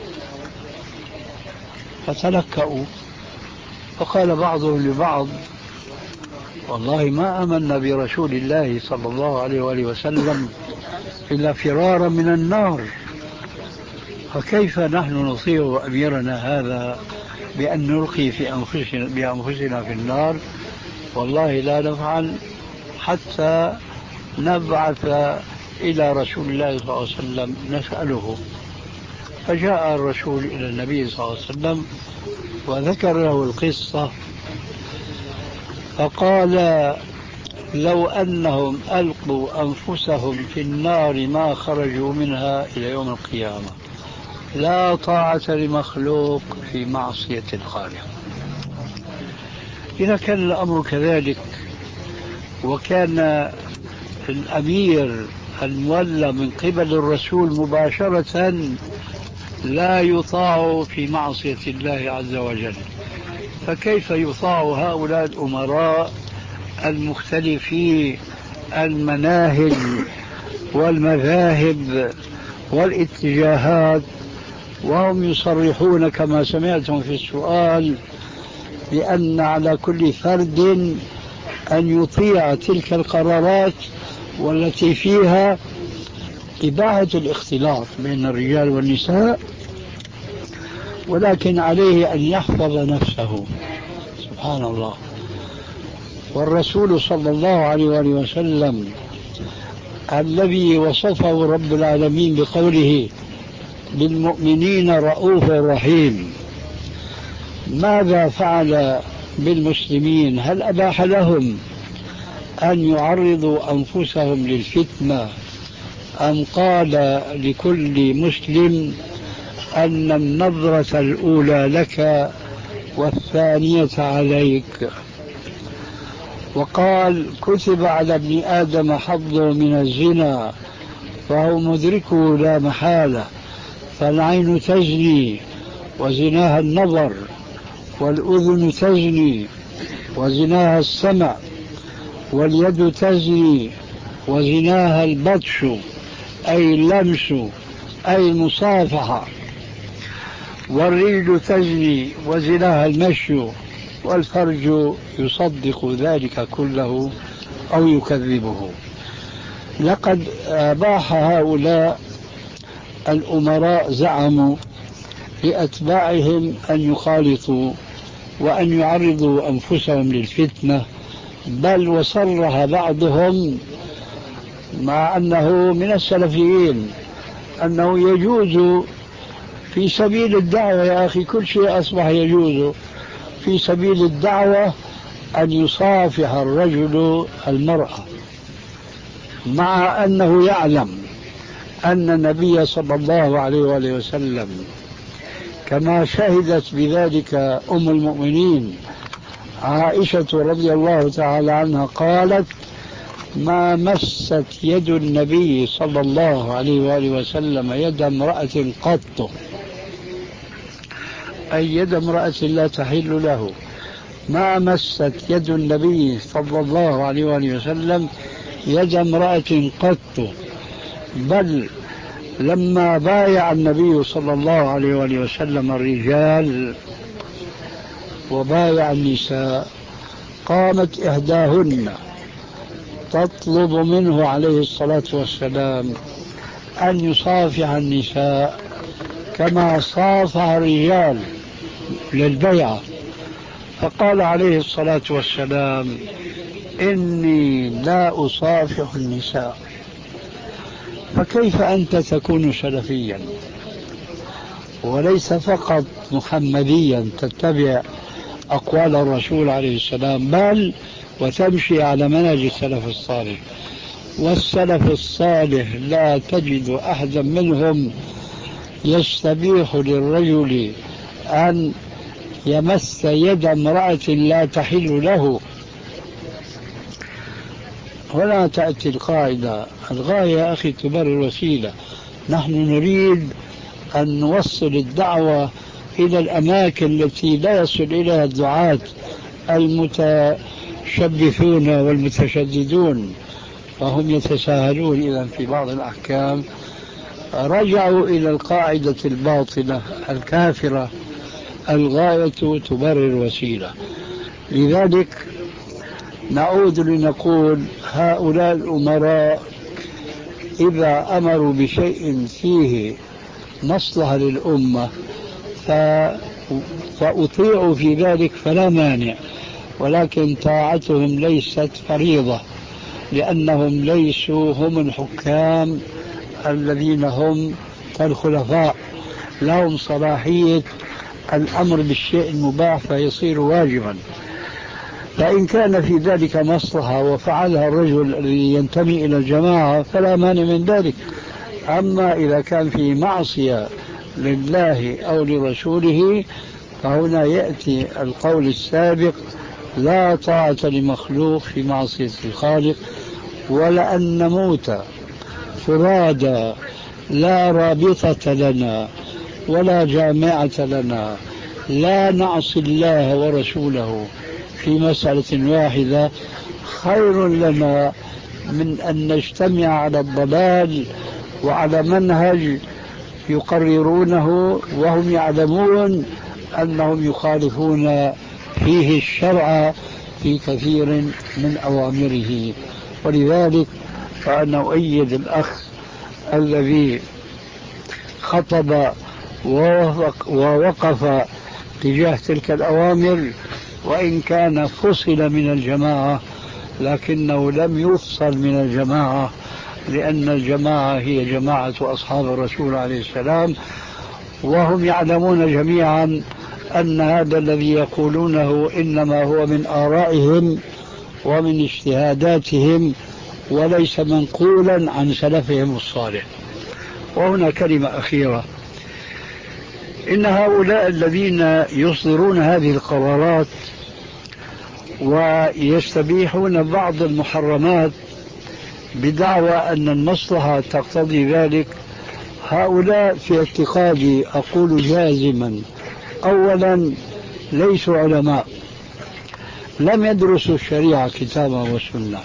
فتلكأوا. فقال بعضهم لبعض والله ما آمنا برسول الله صلى الله عليه وآله وسلم إلا فرارا من النار، فكيف نحن نطيع أميرنا هذا بأن نلقي في أنفسنا بأنفسنا في النار؟ والله لا نفعل حتى نبعث إلى رسول الله صلى الله عليه وسلم نسأله. فجاء الرسول إلى النبي صلى الله عليه وسلم وذكر له القصة، فقال لو أنهم ألقوا أنفسهم في النار ما خرجوا منها إلى يوم القيامة، لا طاعة لمخلوق في معصية الخالق. إذا كان الأمر كذلك وكان الأمير المولى من قبل الرسول مباشرة لا يطاع في معصية الله عز وجل، فكيف يطاع هؤلاء الأمراء المختلفين المناهج والمذاهب والاتجاهات، وهم يصرحون كما سمعتم في السؤال بأن على كل فرد أن يطيع تلك القرارات والتي فيها إباحة الاختلاط بين الرجال والنساء، ولكن عليه أن يحفظ نفسه. سبحان الله. والرسول صلى الله عليه وسلم الذي وصفه رب العالمين بقوله بالمؤمنين رؤوف رحيم، ماذا فعل بالمسلمين؟ هل أباح لهم أن يعرضوا أنفسهم للفتنة، أم قال لكل مسلم أن النظرة الأولى لك والثانية عليك؟ وقال كتب على ابن آدم حظه من الزنا فهو مدركه لا محالة، فالعين تزني وزناها النظر، والأذن تزني وزناها السمع، واليد تزني وزناها البطش أي اللمس أي المصافحة، والرجل تزني وزناها المشي، والفرج يصدق ذلك كله أو يكذبه. لقد أباح هؤلاء الأمراء زعموا لأتباعهم أن يخالطوا وأن يعرضوا أنفسهم للفتنة، بل وصرح بعضهم مع أنه من السلفيين أنه يجوز في سبيل الدعوة، يا أخي كل شيء أصبح يجوز في سبيل الدعوة أن يصافح الرجل المرأة، مع أنه يعلم أن النبي صلى الله عليه وآله وسلم كما شهدت بذلك أم المؤمنين عائشة رضي الله تعالى عنها قالت: ما مست يد النبي صلى الله عليه وآله وسلم يد امرأة قط، أي يد امرأة لا تحل له. ما مست يد النبي صلى الله عليه وآله وسلم يد امرأة قط، بل لما بايع النبي صلى الله عليه وآله وسلم الرجال وبايع النساء قامت إحداهن تطلب منه عليه الصلاة والسلام أن يصافح النساء كما صافح الرجال للبيعة، فقال عليه الصلاة والسلام: إني لا أصافح النساء. فكيف أنت تكون سلفيا وليس فقط محمديا تتبع أقوال الرسول عليه السلام، بل وتمشي على منهج السلف الصالح؟ والسلف الصالح لا تجد أحدا منهم يستبيح للرجل أن يمس يد امرأة لا تحل له. هنا تأتي القاعدة: الغاية يا أخي تبرر الوسيلة. نحن نريد أن نوصل الدعوة إلى الأماكن التي لا يصل إليها الدعاة المتشبثون والمتشددون، فهم يتساهلون إذا في بعض الأحكام، رجعوا إلى القاعدة الباطلة الكافرة: الغاية تبرر الوسيلة. لذلك نعود لنقول: هؤلاء الأمراء إذا أمروا بشيء فيه مصلحة للأمة فأطيعوا في ذلك فلا مانع، ولكن طاعتهم ليست فريضة، لأنهم ليسوا هم الحكام الذين هم كالخلفاء لهم صلاحية الأمر بالشيء المباح فيصير واجبا. فإن كان في ذلك مصلحة وفعلها الرجل الذي ينتمي إلى الجماعة فلا مانع من ذلك. أما إذا كان في معصية لله أو لرسوله فهنا يأتي القول السابق: لا طاعة لمخلوق في معصية الخالق. ولأن نموت فرادى لا رابطة لنا ولا جامعة لنا، لا نعصي الله ورسوله في مسألة واحدة، خير لنا من أن نجتمع على الضلال وعلى منهج يقررونه وهم يعلمون أنهم يخالفون فيه الشرع في كثير من أوامره. ولذلك فأنا أؤيد الأخ الذي خطب ووقف تجاه تلك الأوامر، وإن كان فصل من الجماعة لكنه لم يفصل من الجماعة، لأن الجماعة هي جماعة أصحاب الرسول عليه السلام، وهم يعلمون جميعا أن هذا الذي يقولونه إنما هو من آرائهم ومن اجتهاداتهم وليس منقولا عن سلفهم الصالح. وهنا كلمة أخيرة: إن هؤلاء الذين يصدرون هذه القرارات ويستبيحون بعض المحرمات بدعوى أن المصلحة تقتضي ذلك، هؤلاء في اعتقادي أقول جازما: أولا ليسوا علماء، لم يدرسوا الشريعة كتابا وسنة،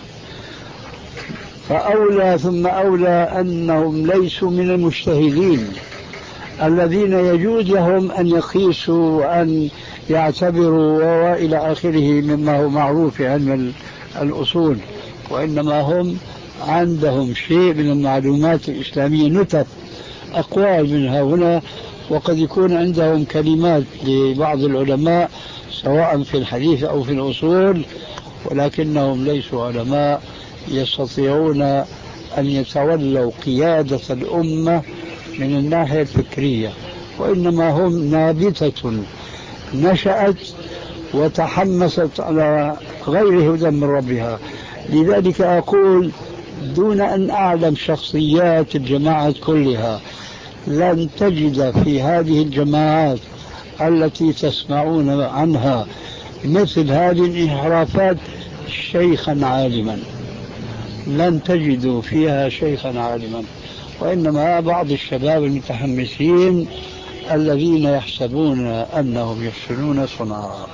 فأولى ثم أولى أنهم ليسوا من المجتهدين الذين يجوز لهم أن يقيسوا وأن يعتبروا وإلى آخره مما هو معروف في علم الأصول، وإنما هم عندهم شيء من المعلومات الإسلامية، نتف أقوال منها هنا، وقد يكون عندهم كلمات لبعض العلماء سواء في الحديث أو في الأصول، ولكنهم ليسوا علماء يستطيعون أن يتولوا قيادة الأمة من الناحية الفكرية، وإنما هم نابتة نشأت وتحمست على غير هدى من ربها. لذلك أقول: دون أن أعلم شخصيات الجماعات كلها، لن تجد في هذه الجماعات التي تسمعون عنها مثل هذه الانحرافات شيخا عالما، لن تجدوا فيها شيخا عالما، وإنما بعض الشباب المتحمسين الذين يحسبون أنهم يحسنون صنعا.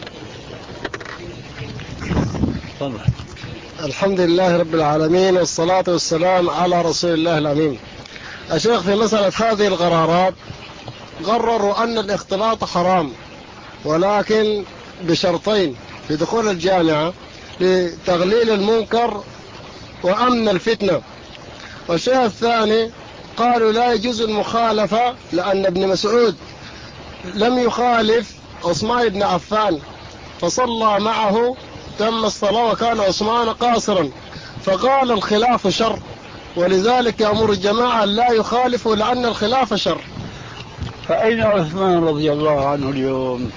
طبعا. الحمد لله رب العالمين، والصلاة والسلام على رسول الله الأمين. الشيخ، في مسألة هذه القرارات قرروا أن الاختلاط حرام، ولكن بشرطين في دخول الجامعة: لتغليل المنكر وأمن الفتنة. والشيء الثاني قالوا لا يجوز المخالفة، لأن ابن مسعود لم يخالف عثمان بن عفان فصلى معه تم الصلاة وكان عثمان قاصرا، فقال الخلاف شر، ولذلك يأمر الجماعة لا يخالفوا لأن الخلاف شر. فأين عثمان رضي الله عنه اليوم؟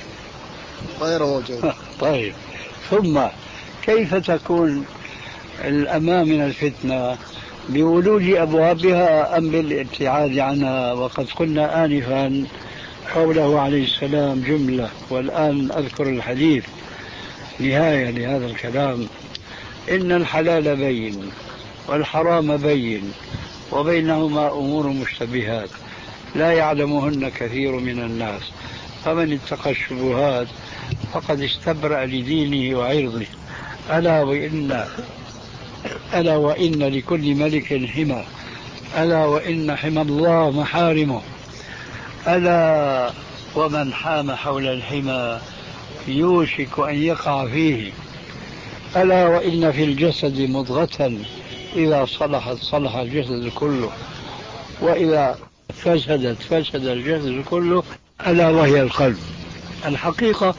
غير موجود. طيب، ثم كيف تكون الأمان من الفتنة؟ بولوج أبوابها أم بالابتعاد عنها؟ وقد قلنا آنفا حوله عليه السلام جملة، والآن أذكر الحديث نهاية لهذا الكلام: إن الحلال بين والحرام بين وبينهما أمور مشتبهات لا يعلمهن كثير من الناس، فمن اتقى الشبهات فقد استبرأ لدينه وعرضه. ألا وإن ألا وإن لكل ملك حمى، ألا وإن حمى الله محارمه، ألا ومن حام حول الحمى يوشك أن يقع فيه، ألا وإن في الجسد مضغة إذا صلحت صلح الجسد كله، وإذا فسدت فسد الجسد كله، ألا وهي القلب. الحقيقة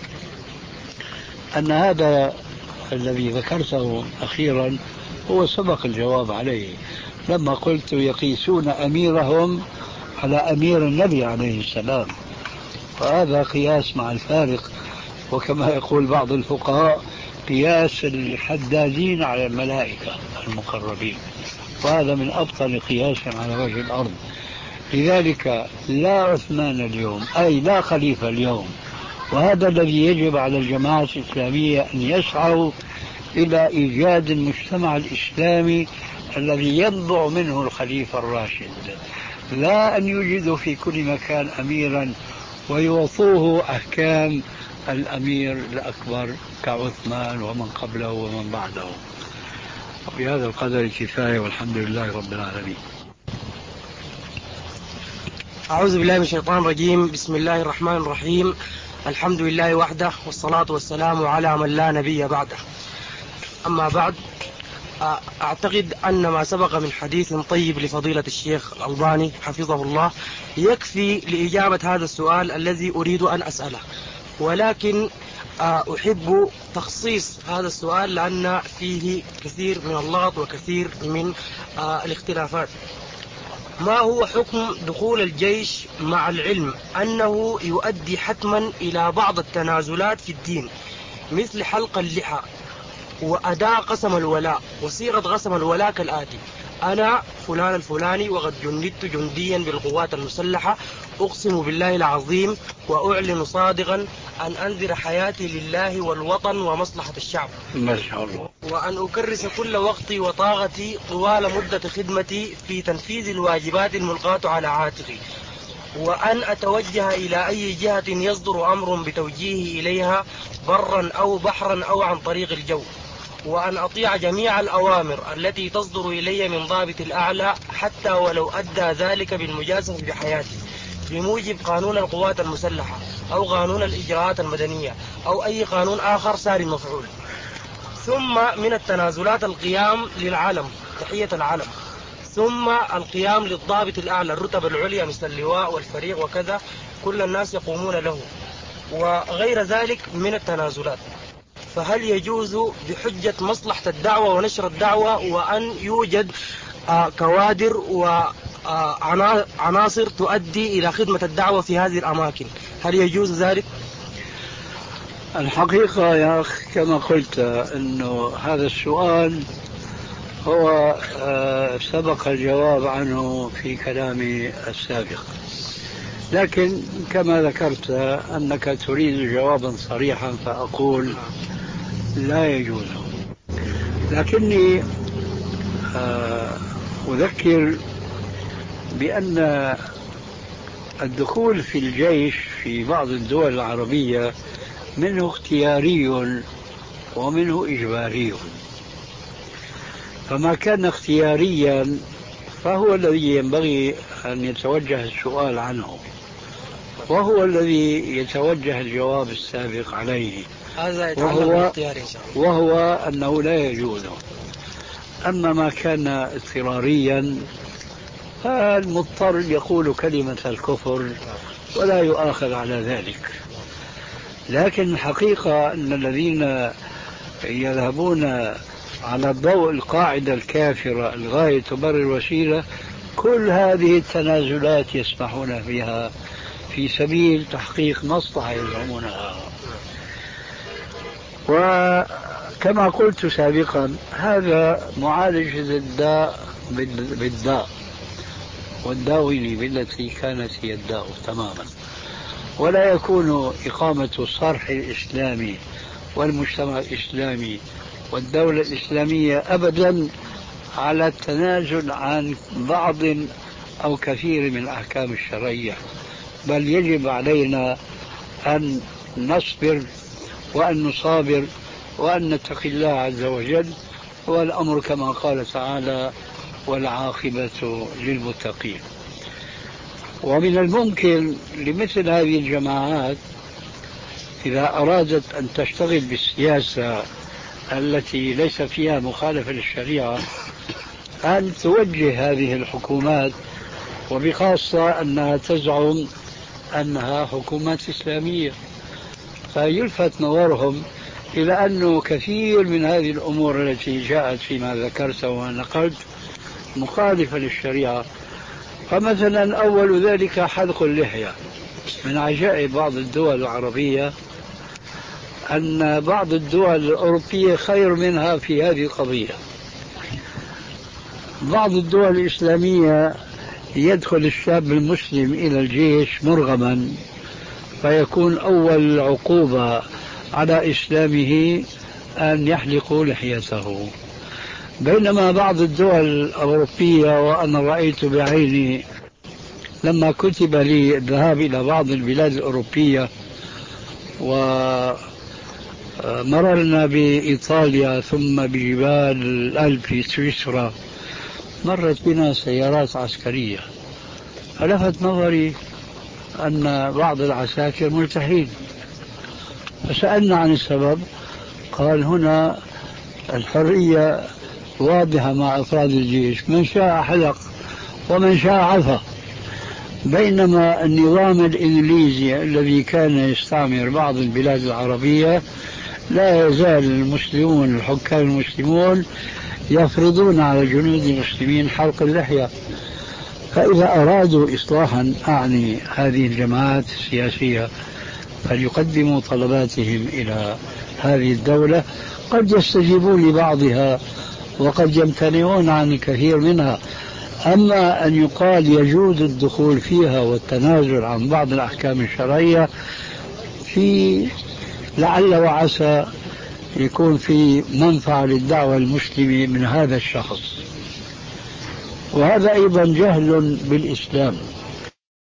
أن هذا الذي ذكرته أخيرا هو سبق الجواب عليه لما قلت يقيسون أميرهم على أمير النبي عليه السلام، فهذا قياس مع الفارق، وكما يقول بعض الفقهاء قياس الحدادين على الملائكة المقربين، وهذا من أبطل قياس على وجه الأرض. لذلك لا عثمان اليوم، أي لا خليفة اليوم، وهذا الذي يجب على الجماعة الإسلامية أن يسعوا إلى إيجاد المجتمع الإسلامي الذي ينبع منه الخليفة الراشد، لا أن يوجدوا في كل مكان أميرا ويوصوه أحكام الأمير الأكبر كعثمان ومن قبله ومن بعده. وبهذا القدر كفاية، والحمد لله رب العالمين. أعوذ بالله من الشيطان الرجيم. بسم الله الرحمن الرحيم. الحمد لله وحده، والصلاة والسلام على من لا نبي بعده. أما بعد، أعتقد أن ما سبق من حديث طيب لفضيلة الشيخ الألباني حفظه الله يكفي لإجابة هذا السؤال الذي أريد أن أسأله، ولكن أحب تخصيص هذا السؤال لأن فيه كثير من اللغط وكثير من الاختلافات. ما هو حكم دخول الجيش مع العلم أنه يؤدي حتما إلى بعض التنازلات في الدين، مثل حلق اللحى وأداء قسم الولاء؟ وصيغة قسم الولاء كالآتي: أنا فلان الفلاني وقد جندت جنديا بالقوات المسلحة، أقسم بالله العظيم وأعلن صادقا أن أنذر حياتي لله والوطن ومصلحة الشعب، ما شاء الله، وأن أكرس كل وقتي وطاقتي طوال مدة خدمتي في تنفيذ الواجبات الملقاة على عاتقي، وأن أتوجه إلى أي جهة يصدر أمر بتوجيهي إليها برا أو بحرا أو عن طريق الجو، وأن أطيع جميع الأوامر التي تصدر إلي من ضابط الأعلى حتى ولو أدى ذلك بالمجازفة بحياتي بموجب قانون القوات المسلحة أو قانون الإجراءات المدنية أو أي قانون آخر سار مفعول. ثم من التنازلات القيام للعلم، تحية العلم، ثم القيام للضابط الأعلى الرتب العليا مثل اللواء والفريق وكذا، كل الناس يقومون له، وغير ذلك من التنازلات. فهل يجوز بحجة مصلحة الدعوة ونشر الدعوة وأن يوجد آه كوادر وعناصر تؤدي إلى خدمة الدعوة في هذه الأماكن، هل يجوز ذلك؟ الحقيقة يا أخ كما قلت أنه هذا السؤال هو آه، سبق الجواب عنه في كلامي السابق، لكن كما ذكرت أنك تريد جوابا صريحا فأقول لا يجوز. لكني آه، أذكر بأن الدخول في الجيش في بعض الدول العربية منه اختياري ومنه إجباري، فما كان اختياريا فهو الذي ينبغي أن يتوجه السؤال عنه، وهو الذي يتوجه الجواب السابق عليه، هذا يتعلق وهو, بالاختيار إن شاء الله. وهو أنه لا يجوز. أما ما كان اضطراريا فالمضطر يقول كلمة الكفر ولا يؤاخذ على ذلك. لكن الحقيقة أن الذين يذهبون على ضوء القاعدة الكافرة الغاية تبرر الوسيلة، كل هذه التنازلات يسمحون بها في سبيل تحقيق مصلحة يزعمونها. وكما قلت سابقا هذا معالجة الداء بالداء والداوي بالتي كانت هي الداء تماما، ولا يكون إقامة الصرح الإسلامي والمجتمع الإسلامي والدولة الإسلامية أبدا على التنازل عن بعض أو كثير من الأحكام الشرعية، بل يجب علينا أن نصبر وأن نصابر وأن نتقي الله عز وجل، والأمر كما قال تعالى والعاقبة للمتقين. ومن الممكن لمثل هذه الجماعات إذا أرادت أن تشتغل بالسياسة التي ليس فيها مخالفة للشريعة أن توجه هذه الحكومات، وبخاصة أنها تزعم أنها حكومات إسلامية، فيلفت نظرهم إلى أنه كثير من هذه الأمور التي جاءت فيما ذكرت ونقلت مخالفة للشريعة. فمثلا أول ذلك حلق اللحية. من عجائب بعض الدول العربية أن بعض الدول الأوروبية خير منها في هذه القضية. بعض الدول الإسلامية يدخل الشاب المسلم إلى الجيش مرغما فيكون أول عقوبة على إسلامه أن يحلقوا لحيته، بينما بعض الدول الأوروبية، وأنا رأيت بعيني لما كتب لي الذهاب إلى بعض البلاد الأوروبية ومررنا بإيطاليا ثم بجبال الألب في سويسرا، مرت بنا سيارات عسكرية، فلفت نظري أن بعض العساكر ملتحين، فسألنا عن السبب، قال هنا الحرية واضحة مع أفراد الجيش، من شاء حلق ومن شاء عفى، بينما النظام الإنجليزي الذي كان يستعمر بعض البلاد العربية لا يزال المسلمون الحكام المسلمون يفرضون على الجنود المسلمين حلق اللحية. فإذا أرادوا إصلاحا أعني هذه الجماعات السياسية فليقدموا طلباتهم إلى هذه الدولة، قد يستجيبون لبعضها وقد يمتنعون عن الكثير منها. أما أن يقال يجوز الدخول فيها والتنازل عن بعض الأحكام الشرعية، في لعل وعسى يكون في منفعة للدعوة المسلمة من هذا الشخص، وهذا أيضا جهل بالإسلام.